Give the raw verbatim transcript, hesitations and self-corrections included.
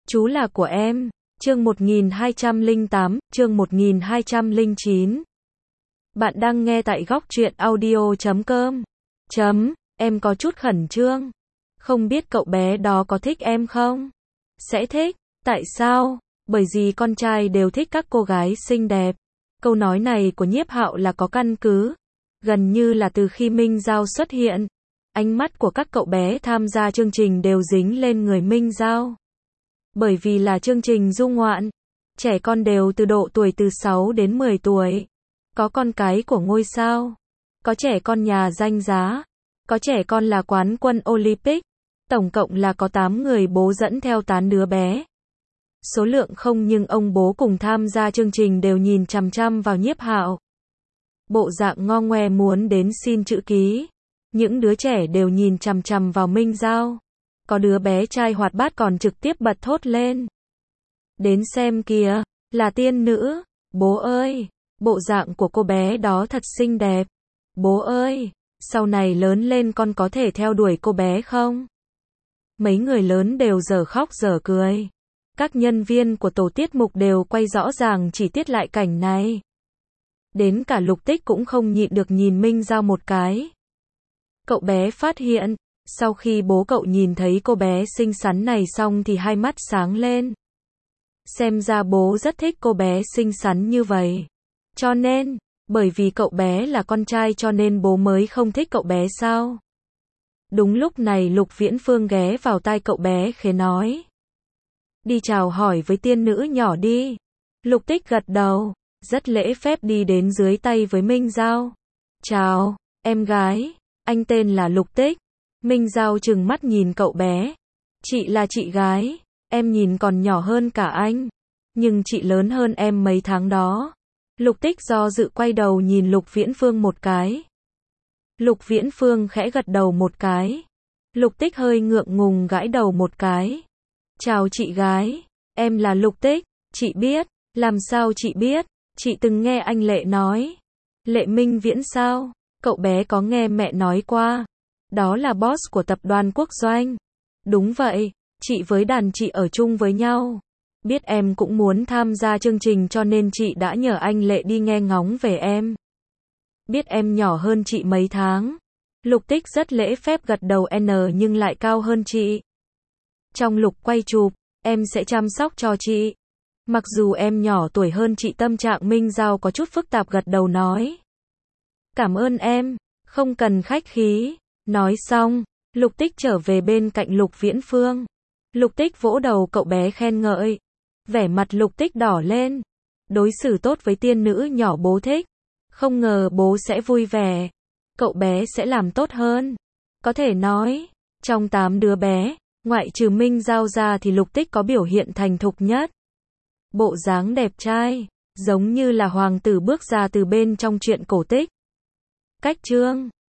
Chú là của em. Chương một nghìn hai trăm lẻ tám, chương một nghìn hai trăm lẻ chín. Bạn đang nghe tại góc truyện audio chấm com. Chấm, em có chút khẩn trương. Không biết cậu bé đó có thích em không? Sẽ thích. Tại sao? Bởi vì con trai đều thích các cô gái xinh đẹp. Câu nói này của Nhiếp Hạo là có căn cứ. Gần như là từ khi Minh Giao xuất hiện, ánh mắt của các cậu bé tham gia chương trình đều dính lên người Minh Giao. Bởi vì là chương trình du ngoạn, trẻ con đều từ độ tuổi từ sáu đến mười tuổi. Có con cái của ngôi sao, có trẻ con nhà danh giá, có trẻ con là quán quân Olympic. Tổng cộng là có tám người bố dẫn theo tám đứa bé. Số lượng không nhưng ông bố cùng tham gia chương trình đều nhìn chằm chằm vào Nhiếp Hạo. Bộ dạng ngo ngoe muốn đến xin chữ ký. Những đứa trẻ đều nhìn chằm chằm vào Minh Giao. Có đứa bé trai hoạt bát còn trực tiếp bật thốt lên. Đến xem kìa, là tiên nữ. Bố ơi, bộ dạng của cô bé đó thật xinh đẹp. Bố ơi, sau này lớn lên con có thể theo đuổi cô bé không? Mấy người lớn đều dở khóc dở cười. Các nhân viên của tổ tiết mục đều quay rõ ràng chỉ tiết lại cảnh này. Đến cả Lục Tích cũng không nhịn được nhìn Minh Giao một cái. Cậu bé phát hiện, sau khi bố cậu nhìn thấy cô bé xinh xắn này xong thì hai mắt sáng lên. Xem ra bố rất thích cô bé xinh xắn như vậy. Cho nên, bởi vì cậu bé là con trai cho nên bố mới không thích cậu bé sao? Đúng lúc này Lục Viễn Phương ghé vào tai cậu bé khẽ nói. Đi chào hỏi với tiên nữ nhỏ đi. Lục Tích gật đầu, rất lễ phép đi đến dưới tay với Minh Giao. Chào, em gái, anh tên là Lục Tích. Minh Giao trừng mắt nhìn cậu bé. Chị là chị gái, em nhìn còn nhỏ hơn cả anh. Nhưng chị lớn hơn em mấy tháng đó. Lục Tích do dự quay đầu nhìn Lục Viễn Phương một cái. Lục Viễn Phương khẽ gật đầu một cái. Lục Tích hơi ngượng ngùng gãi đầu một cái. Chào chị gái, em là Lục Tích, chị biết, làm sao chị biết, chị từng nghe anh Lệ nói. Lệ Minh Viễn sao? Cậu bé có nghe mẹ nói qua. Đó là boss của tập đoàn Quốc Doanh. Đúng vậy, chị với đàn chị ở chung với nhau. Biết em cũng muốn tham gia chương trình cho nên chị đã nhờ anh Lệ đi nghe ngóng về em. Biết em nhỏ hơn chị mấy tháng. Lục Tích rất lễ phép gật đầu N nhưng lại cao hơn chị. Trong lúc quay chụp, em sẽ chăm sóc cho chị. Mặc dù em nhỏ tuổi hơn chị tâm trạng Minh Giao có chút phức tạp gật đầu nói. Cảm ơn em, không cần khách khí. Nói xong, Lục Tích trở về bên cạnh Lục Viễn Phương. Lục Tích vỗ đầu cậu bé khen ngợi. Vẻ mặt Lục Tích đỏ lên. Đối xử tốt với tiên nữ nhỏ bố thích. Không ngờ bố sẽ vui vẻ. Cậu bé sẽ làm tốt hơn. Có thể nói, trong tám đứa bé, ngoại trừ Minh Giao ra thì Lục Tích có biểu hiện thành thục nhất. Bộ dáng đẹp trai, giống như là hoàng tử bước ra từ bên trong truyện cổ tích. Cách chương